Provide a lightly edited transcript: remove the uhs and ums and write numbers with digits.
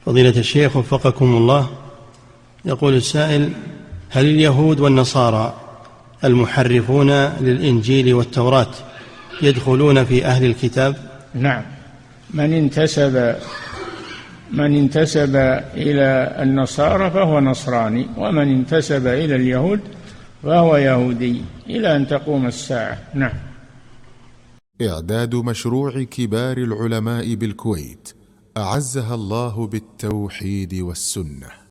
فضيلة الشيخ وفقكم الله، يقول السائل: هل اليهود والنصارى المحرفون للإنجيل والتوراة يدخلون في أهل الكتاب؟ نعم، من انتسب إلى النصارى فهو نصراني، ومن انتسب إلى اليهود فهو يهودي إلى أن تقوم الساعة. نعم. إعداد مشروع كبار العلماء بالكويت أعزها الله بالتوحيد والسنة.